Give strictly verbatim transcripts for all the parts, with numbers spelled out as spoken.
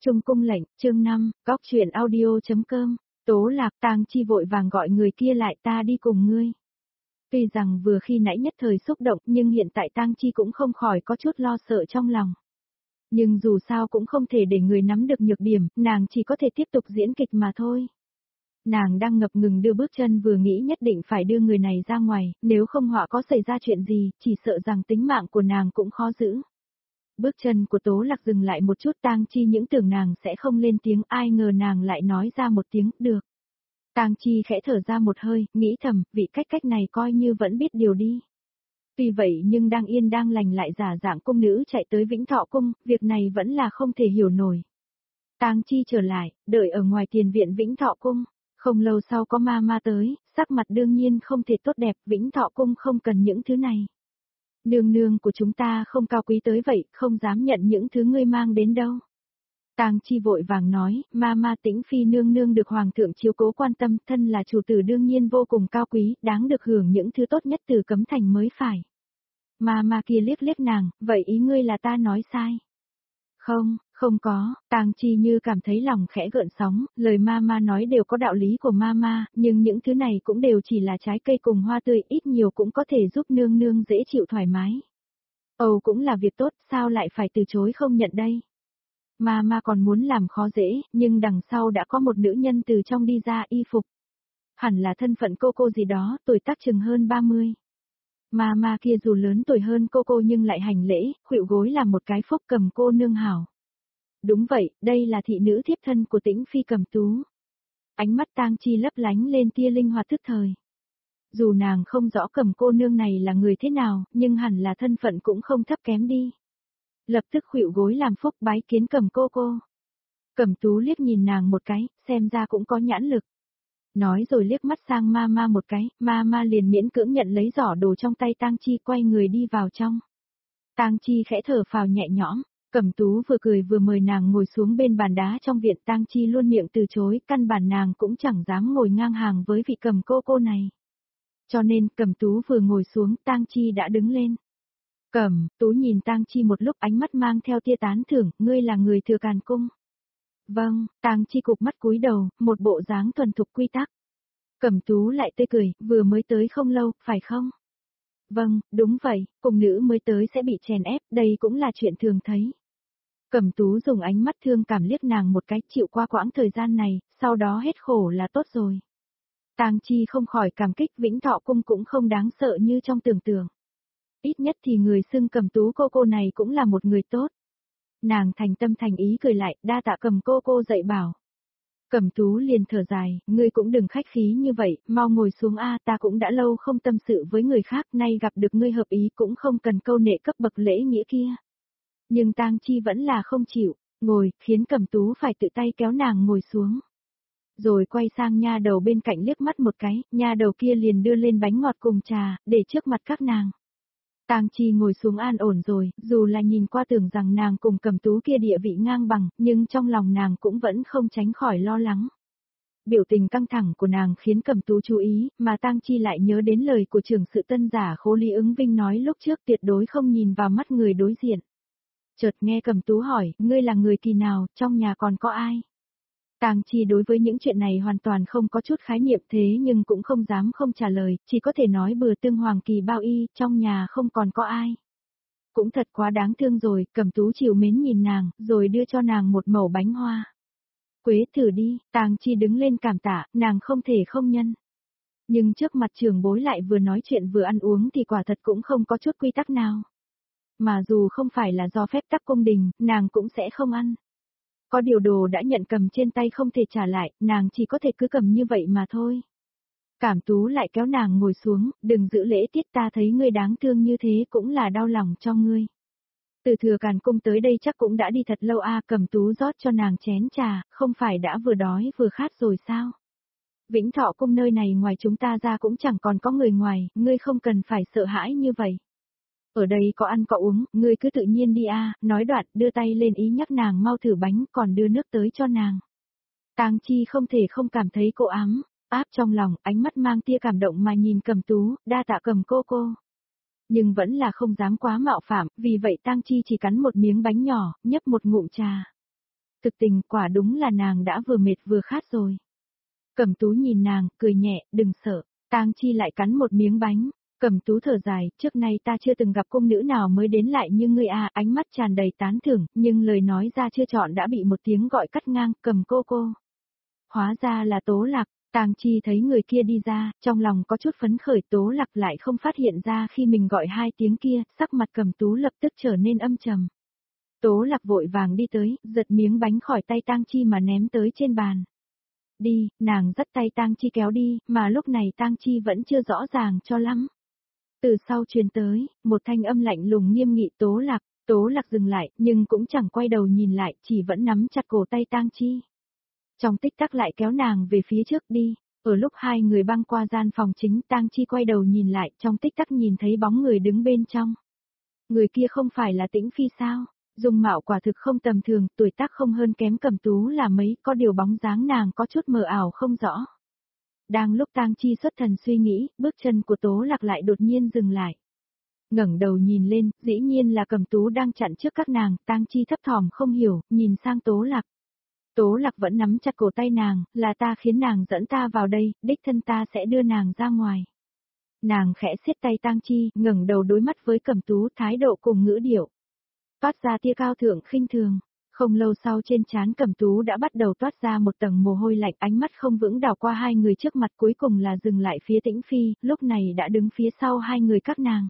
Trung cung lệnh, chương năm, góc truyện audio.com, Tố Lạc. Tang Chi vội vàng gọi người kia lại, ta đi cùng ngươi. Tuy rằng vừa khi nãy nhất thời xúc động nhưng hiện tại Tang Chi cũng không khỏi có chút lo sợ trong lòng. Nhưng dù sao cũng không thể để người nắm được nhược điểm, nàng chỉ có thể tiếp tục diễn kịch mà thôi. Nàng đang ngập ngừng đưa bước chân vừa nghĩ nhất định phải đưa người này ra ngoài, nếu không họa có xảy ra chuyện gì, chỉ sợ rằng tính mạng của nàng cũng khó giữ. Bước chân của Tố Lạc dừng lại một chút, Tang Chi những tưởng nàng sẽ không lên tiếng, ai ngờ nàng lại nói ra một tiếng, được. Tang Chi khẽ thở ra một hơi, nghĩ thầm, vị cách cách này coi như vẫn biết điều đi. Tuy vậy nhưng đang yên đang lành lại giả dạng cung nữ chạy tới Vĩnh Thọ Cung, việc này vẫn là không thể hiểu nổi. Tang Chi trở lại, đợi ở ngoài tiền viện Vĩnh Thọ Cung. Không lâu sau có ma ma tới, sắc mặt đương nhiên không thể tốt đẹp, Vĩnh Thọ Cung không cần những thứ này. Nương nương của chúng ta không cao quý tới vậy, không dám nhận những thứ ngươi mang đến đâu. Tang Chi vội vàng nói, ma ma Tĩnh phi nương nương được hoàng thượng chiếu cố quan tâm, thân là chủ tử đương nhiên vô cùng cao quý, đáng được hưởng những thứ tốt nhất từ cấm thành mới phải. Ma ma kia liếc liếc nàng, vậy ý ngươi là ta nói sai? Không, không có. Tang Chi như cảm thấy lòng khẽ gợn sóng, lời ma ma nói đều có đạo lý của ma ma, nhưng những thứ này cũng đều chỉ là trái cây cùng hoa tươi, ít nhiều cũng có thể giúp nương nương dễ chịu thoải mái. Ồ cũng là việc tốt, sao lại phải từ chối không nhận đây? Ma ma còn muốn làm khó dễ, nhưng đằng sau đã có một nữ nhân từ trong đi ra, y phục. Hẳn là thân phận cô cô gì đó, tuổi tác chừng hơn ba mươi. Ma ma kia dù lớn tuổi hơn cô cô nhưng lại hành lễ, khuỵu gối làm một cái phúc cầm cô nương hảo. Đúng vậy, đây là thị nữ thiếp thân của Tĩnh phi Cầm Tú. Ánh mắt Tang Chi lấp lánh lên tia linh hoạt tức thời. Dù nàng không rõ Cầm cô nương này là người thế nào, nhưng hẳn là thân phận cũng không thấp kém đi. Lập tức khuỵu gối làm phúc bái kiến Cầm cô cô. Cầm Tú liếc nhìn nàng một cái, xem ra cũng có nhãn lực. Nói rồi liếc mắt sang ma ma một cái, ma ma liền miễn cưỡng nhận lấy giỏ đồ trong tay Tang Chi, quay người đi vào trong. Tang Chi khẽ thở phào nhẹ nhõm, Cẩm Tú vừa cười vừa mời nàng ngồi xuống bên bàn đá trong viện. Tang Chi luôn miệng từ chối, căn bản nàng cũng chẳng dám ngồi ngang hàng với vị Cầm cô cô này. Cho nên Cẩm Tú vừa ngồi xuống, Tang Chi đã đứng lên. Cẩm Tú nhìn Tang Chi một lúc, ánh mắt mang theo tia tán thưởng, ngươi là người Thừa Càn Cung. Vâng. Tang Chi cụp mắt cúi đầu, một bộ dáng thuần thục quy tắc. Cẩm Tú lại tươi cười, vừa mới tới không lâu, phải không? Vâng, đúng vậy, cung nữ mới tới sẽ bị chèn ép, đây cũng là chuyện thường thấy. Cẩm Tú dùng ánh mắt thương cảm liếc nàng một cái, chịu qua quãng thời gian này, sau đó hết khổ là tốt rồi. Tang Chi không khỏi cảm kích, Vĩnh Thọ Cung cũng không đáng sợ như trong tưởng tượng. Ít nhất thì người xưng Cẩm Tú cô cô này cũng là một người tốt. Nàng thành tâm thành ý cười lại, đa tạ Cầm cô cô dạy bảo. Cẩm Tú liền thở dài, ngươi cũng đừng khách khí như vậy, mau ngồi xuống a, ta cũng đã lâu không tâm sự với người khác, nay gặp được ngươi hợp ý cũng không cần câu nệ cấp bậc lễ nghĩa kia. Nhưng Tang Chi vẫn là không chịu, ngồi, khiến Cẩm Tú phải tự tay kéo nàng ngồi xuống. Rồi quay sang nha đầu bên cạnh liếc mắt một cái, nha đầu kia liền đưa lên bánh ngọt cùng trà, để trước mặt các nàng. Tang Chi ngồi xuống an ổn rồi, dù là nhìn qua tưởng rằng nàng cùng Cẩm Tú kia địa vị ngang bằng, nhưng trong lòng nàng cũng vẫn không tránh khỏi lo lắng. Biểu tình căng thẳng của nàng khiến Cẩm Tú chú ý, mà Tang Chi lại nhớ đến lời của trưởng sự tân giả Khố Lý Ứng Vinh nói lúc trước, tuyệt đối không nhìn vào mắt người đối diện. Chợt nghe Cẩm Tú hỏi, ngươi là người kỳ nào, trong nhà còn có ai? Tang Chi đối với những chuyện này hoàn toàn không có chút khái niệm, thế nhưng cũng không dám không trả lời, chỉ có thể nói bừa tương hoàng kỳ bao y, trong nhà không còn có ai. Cũng thật quá đáng thương rồi, Cẩm Tú chịu mến nhìn nàng, rồi đưa cho nàng một mẩu bánh hoa. Quế thử đi. Tang Chi đứng lên cảm tạ, nàng không thể không nhân. Nhưng trước mặt trưởng bối lại vừa nói chuyện vừa ăn uống thì quả thật cũng không có chút quy tắc nào. Mà dù không phải là do phép tắc cung đình, nàng cũng sẽ không ăn. Có điều đồ đã nhận cầm trên tay không thể trả lại, nàng chỉ có thể cứ cầm như vậy mà thôi. Cẩm Tú lại kéo nàng ngồi xuống, đừng giữ lễ tiết, ta thấy ngươi đáng thương như thế cũng là đau lòng cho ngươi. Từ Thừa Càn Cung tới đây chắc cũng đã đi thật lâu a. Cẩm Tú rót cho nàng chén trà, không phải đã vừa đói vừa khát rồi sao? Vĩnh Thọ Cung nơi này ngoài chúng ta ra cũng chẳng còn có người ngoài, ngươi không cần phải sợ hãi như vậy. Ở đây có ăn có uống, ngươi cứ tự nhiên đi a. Nói đoạn, đưa tay lên ý nhắc nàng mau thử bánh, còn đưa nước tới cho nàng. Tang Chi không thể không cảm thấy cô ám, áp trong lòng, ánh mắt mang tia cảm động mà nhìn Cẩm Tú, đa tạ Cẩm cô cô. Nhưng vẫn là không dám quá mạo phạm, vì vậy Tang Chi chỉ cắn một miếng bánh nhỏ, nhấp một ngụm trà. Thực tình quả đúng là nàng đã vừa mệt vừa khát rồi. Cẩm Tú nhìn nàng, cười nhẹ, đừng sợ. Tang Chi lại cắn một miếng bánh. Cẩm Tú thở dài, trước nay ta chưa từng gặp cung nữ nào mới đến lại như ngươi à, ánh mắt tràn đầy tán thưởng, nhưng lời nói ra chưa chọn đã bị một tiếng gọi cắt ngang, Cầm cô cô. Hóa ra là Tố Lạc. Tang Chi thấy người kia đi ra, trong lòng có chút phấn khởi. Tố Lạc lại không phát hiện ra khi mình gọi hai tiếng kia, sắc mặt Cẩm Tú lập tức trở nên âm trầm. Tố Lạc vội vàng đi tới, giật miếng bánh khỏi tay Tang Chi mà ném tới trên bàn. Đi, nàng dắt tay Tang Chi kéo đi, mà lúc này Tang Chi vẫn chưa rõ ràng cho lắm. Từ sau truyền tới, một thanh âm lạnh lùng nghiêm nghị. Tố Lạc. Tố Lạc dừng lại, nhưng cũng chẳng quay đầu nhìn lại, chỉ vẫn nắm chặt cổ tay Tang Chi. Trong tích tắc lại kéo nàng về phía trước đi. Ở lúc hai người băng qua gian phòng chính, Tang Chi quay đầu nhìn lại, trong tích tắc nhìn thấy bóng người đứng bên trong. Người kia không phải là Tĩnh Phi sao? Dung mạo quả thực không tầm thường, tuổi tác không hơn kém Cẩm Tú là mấy, có điều bóng dáng nàng có chút mờ ảo không rõ. Đang lúc Tang Chi xuất thần suy nghĩ, bước chân của Tố Lạc lại đột nhiên dừng lại. Ngẩng đầu nhìn lên, dĩ nhiên là Cẩm Tú đang chặn trước các nàng. Tang Chi thấp thỏm không hiểu, nhìn sang Tố Lạc. Tố Lạc vẫn nắm chặt cổ tay nàng, là ta khiến nàng dẫn ta vào đây, đích thân ta sẽ đưa nàng ra ngoài. Nàng khẽ siết tay Tang Chi, ngẩng đầu đối mắt với Cẩm Tú, thái độ cùng ngữ điệu toát ra tia cao thượng khinh thường. Không lâu sau trên trán Cẩm Tú đã bắt đầu toát ra một tầng mồ hôi lạnh, ánh mắt không vững đảo qua hai người trước mặt, cuối cùng là dừng lại phía Tĩnh Phi, lúc này đã đứng phía sau hai người các nàng.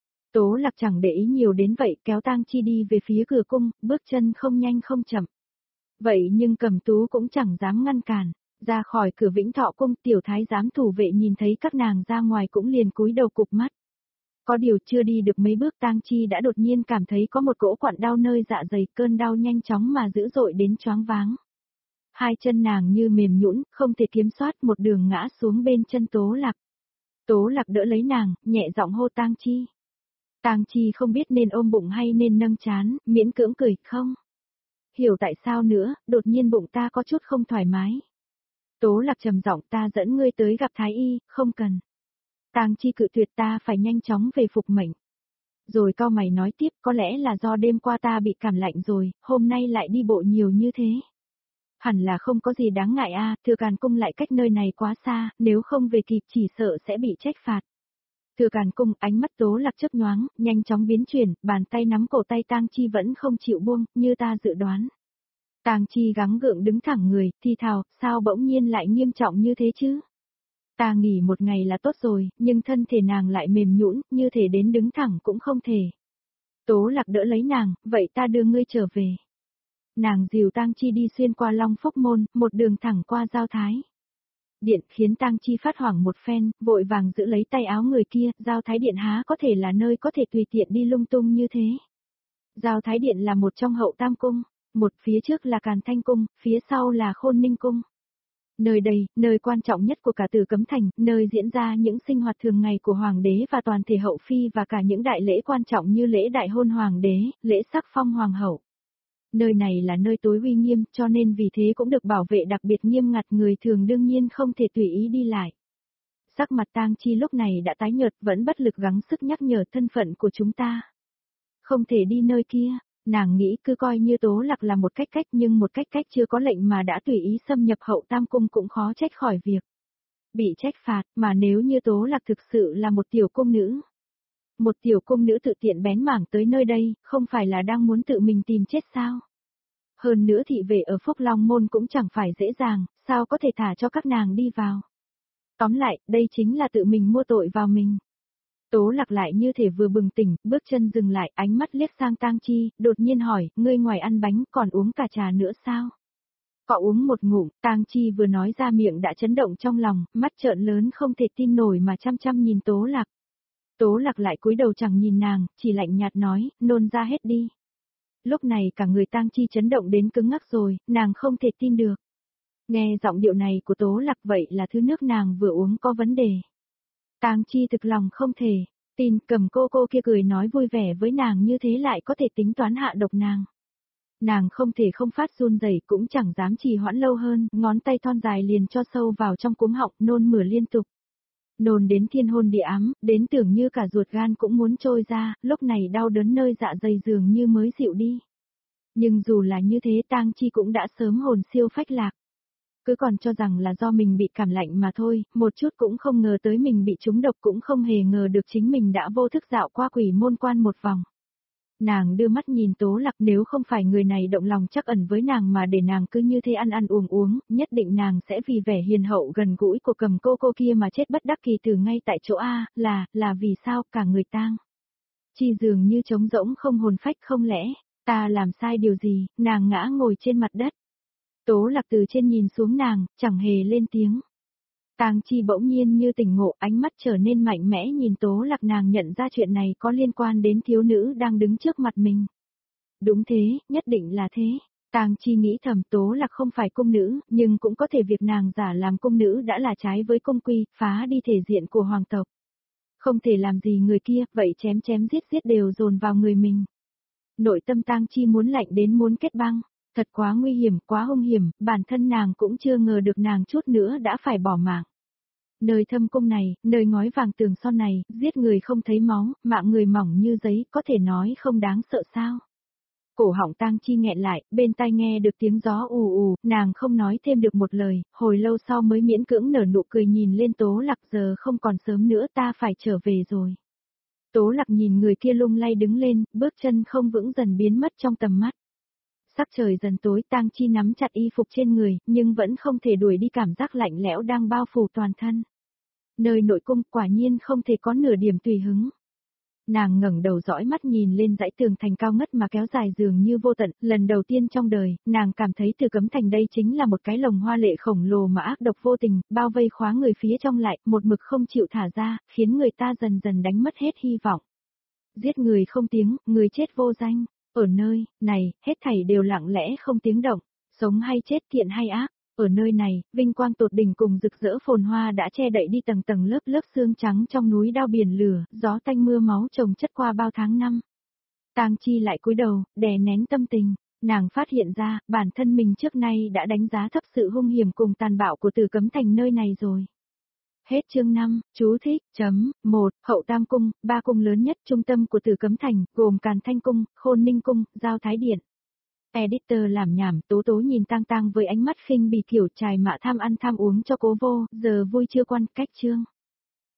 Tố Lạc chẳng để ý nhiều đến vậy, kéo Tang Chi đi về phía cửa cung, bước chân không nhanh không chậm. Vậy nhưng Cẩm Tú cũng chẳng dám ngăn cản, ra khỏi cửa Vĩnh Thọ cung, tiểu thái giám thủ vệ nhìn thấy các nàng ra ngoài cũng liền cúi đầu cụp mắt. Có điều chưa đi được mấy bước Tang Chi đã đột nhiên cảm thấy có một cỗ quặn đau nơi dạ dày, cơn đau nhanh chóng mà dữ dội đến choáng váng. Hai chân nàng như mềm nhũn, không thể kiểm soát, một đường ngã xuống bên chân Tố Lạc. Tố Lạc đỡ lấy nàng, nhẹ giọng hô Tang Chi. Tang Chi không biết nên ôm bụng hay nên nâng trán, miễn cưỡng cười, không hiểu tại sao nữa, đột nhiên bụng ta có chút không thoải mái. Tố Lạc trầm giọng, ta dẫn ngươi tới gặp thái y, không cần. Tang Chi cự tuyệt, ta phải nhanh chóng về phục mệnh. Rồi cau mày nói tiếp, có lẽ là do đêm qua ta bị cảm lạnh rồi, hôm nay lại đi bộ nhiều như thế. Hẳn là không có gì đáng ngại a, Thừa Càn cung lại cách nơi này quá xa, nếu không về kịp chỉ sợ sẽ bị trách phạt. Thừa Càn cung, ánh mắt Tố Lạc chớp nhoáng, nhanh chóng biến chuyển, bàn tay nắm cổ tay Tang Chi vẫn không chịu buông, như ta dự đoán. Tang Chi gắng gượng đứng thẳng người, thì thào, sao bỗng nhiên lại nghiêm trọng như thế chứ? Ta nghỉ một ngày là tốt rồi, nhưng thân thể nàng lại mềm nhũn, như thể đến đứng thẳng cũng không thể. Tố Lạc đỡ lấy nàng, vậy ta đưa ngươi trở về. Nàng dìu Tang Chi đi xuyên qua Long Phúc Môn, một đường thẳng qua Giao Thái Điện, khiến Tang Chi phát hoảng một phen, vội vàng giữ lấy tay áo người kia. Giao Thái Điện há có thể là nơi có thể tùy tiện đi lung tung như thế. Giao Thái Điện là một trong hậu tam cung, một phía trước là Càn Thanh Cung, phía sau là Khôn Ninh Cung. Nơi đây, nơi quan trọng nhất của cả Tử Cấm Thành, nơi diễn ra những sinh hoạt thường ngày của Hoàng đế và toàn thể hậu phi và cả những đại lễ quan trọng như lễ đại hôn Hoàng đế, lễ sắc phong Hoàng hậu. Nơi này là nơi tối uy nghiêm, cho nên vì thế cũng được bảo vệ đặc biệt nghiêm ngặt, người thường đương nhiên không thể tùy ý đi lại. Sắc mặt Tang Chi lúc này đã tái nhợt, vẫn bất lực gắng sức nhắc nhở thân phận của chúng ta. Không thể đi nơi kia. Nàng nghĩ cứ coi như Tố Lạc là một cách cách, nhưng một cách cách chưa có lệnh mà đã tùy ý xâm nhập hậu tam cung cũng khó trách khỏi việc bị trách phạt, mà nếu như Tố Lạc thực sự là một tiểu cung nữ. Một tiểu cung nữ tự tiện bén mảng tới nơi đây, không phải là đang muốn tự mình tìm chết sao? Hơn nữa thị vệ ở Phúc Long Môn cũng chẳng phải dễ dàng, sao có thể thả cho các nàng đi vào? Tóm lại, đây chính là tự mình mua tội vào mình. Tố Lạc lại như thể vừa bừng tỉnh, bước chân dừng lại, ánh mắt liếc sang Tang Chi, đột nhiên hỏi, ngươi ngoài ăn bánh còn uống cả trà nữa sao? Có uống một ngụm, Tang Chi vừa nói ra miệng đã chấn động trong lòng, mắt trợn lớn không thể tin nổi mà chăm chăm nhìn Tố Lạc. Tố Lạc lại cúi đầu chẳng nhìn nàng, chỉ lạnh nhạt nói, nôn ra hết đi. Lúc này cả người Tang Chi chấn động đến cứng ngắc rồi, nàng không thể tin được. Nghe giọng điệu này của Tố Lạc, vậy là thứ nước nàng vừa uống có vấn đề. Tang Chi thực lòng không thể tin, Cầm cô cô kia cười nói vui vẻ với nàng như thế lại có thể tính toán hạ độc nàng. Nàng không thể không phát run rẩy, cũng chẳng dám trì hoãn lâu hơn, ngón tay thon dài liền cho sâu vào trong cúm họng, nôn mửa liên tục. Nôn đến thiên hôn địa ám, đến tưởng như cả ruột gan cũng muốn trôi ra, lúc này đau đớn nơi dạ dày dường như mới dịu đi. Nhưng dù là như thế Tang Chi cũng đã sớm hồn siêu phách lạc. Cứ còn cho rằng là do mình bị cảm lạnh mà thôi, một chút cũng không ngờ tới mình bị trúng độc, cũng không hề ngờ được chính mình đã vô thức dạo qua quỷ môn quan một vòng. Nàng đưa mắt nhìn Tố Lạc, nếu không phải người này động lòng trắc ẩn với nàng mà để nàng cứ như thế ăn ăn uống uống, nhất định nàng sẽ vì vẻ hiền hậu gần gũi của Cầm cô cô kia mà chết bất đắc kỳ tử ngay tại chỗ. A, là, là vì sao cả người Tang Chi dường như trống rỗng không hồn phách. Không lẽ, ta làm sai điều gì? Nàng ngã ngồi trên mặt đất. Tố Lạc từ trên nhìn xuống nàng, chẳng hề lên tiếng. Tang Chi bỗng nhiên như tỉnh ngộ, ánh mắt trở nên mạnh mẽ nhìn Tố Lạc, nàng nhận ra chuyện này có liên quan đến thiếu nữ đang đứng trước mặt mình. Đúng thế, nhất định là thế. Tang Chi nghĩ thầm, Tố Lạc không phải cung nữ, nhưng cũng có thể việc nàng giả làm cung nữ đã là trái với cung quy, phá đi thể diện của hoàng tộc. Không thể làm gì người kia, vậy chém chém giết giết đều dồn vào người mình. Nội tâm Tang Chi muốn lạnh đến muốn kết băng. Thật quá nguy hiểm, quá hung hiểm, bản thân nàng cũng chưa ngờ được nàng chút nữa đã phải bỏ mạng. Nơi thâm cung này, nơi ngói vàng tường son này, giết người không thấy máu, mạng người mỏng như giấy, có thể nói không đáng sợ sao. Cổ họng Tang Chi nghẹn lại, bên tai nghe được tiếng gió ù ù, nàng không nói thêm được một lời, hồi lâu sau mới miễn cưỡng nở nụ cười nhìn lên Tố Lạc, giờ không còn sớm nữa, ta phải trở về rồi. Tố Lạc nhìn người kia lung lay đứng lên, bước chân không vững dần biến mất trong tầm mắt. Sắc trời dần tối, Tang Chi nắm chặt y phục trên người, nhưng vẫn không thể đuổi đi cảm giác lạnh lẽo đang bao phủ toàn thân. Nơi nội cung quả nhiên không thể có nửa điểm tùy hứng. Nàng ngẩng đầu dõi mắt nhìn lên dãy tường thành cao ngất mà kéo dài dường như vô tận, lần đầu tiên trong đời, nàng cảm thấy Từ Cấm Thành đây chính là một cái lồng hoa lệ khổng lồ mà ác độc vô tình, bao vây khóa người phía trong lại, một mực không chịu thả ra, khiến người ta dần dần đánh mất hết hy vọng. Giết người không tiếng, người chết vô danh. Ở nơi này, hết thảy đều lặng lẽ không tiếng động, sống hay chết, thiện hay ác. Ở nơi này, vinh quang tột đỉnh cùng rực rỡ phồn hoa đã che đậy đi tầng tầng lớp lớp sương trắng trong núi đao biển lửa, gió tanh mưa máu chồng chất qua bao tháng năm. Tang Chi lại cúi đầu, đè nén tâm tình, nàng phát hiện ra, bản thân mình trước nay đã đánh giá thấp sự hung hiểm cùng tàn bạo của Từ Cấm Thành nơi này rồi. Hết chương năm, chú thích, chấm, một, Hậu Tam Cung, ba cung lớn nhất trung tâm của Từ Cấm Thành, gồm Càn Thanh Cung, Khôn Ninh Cung, Giao Thái Điện. Editor làm nhảm, Tố Tố nhìn Tang Tang với ánh mắt khinh bỉ kiểu trài mạ tham ăn tham uống cho cố vô, giờ vui chưa quan, cách chương.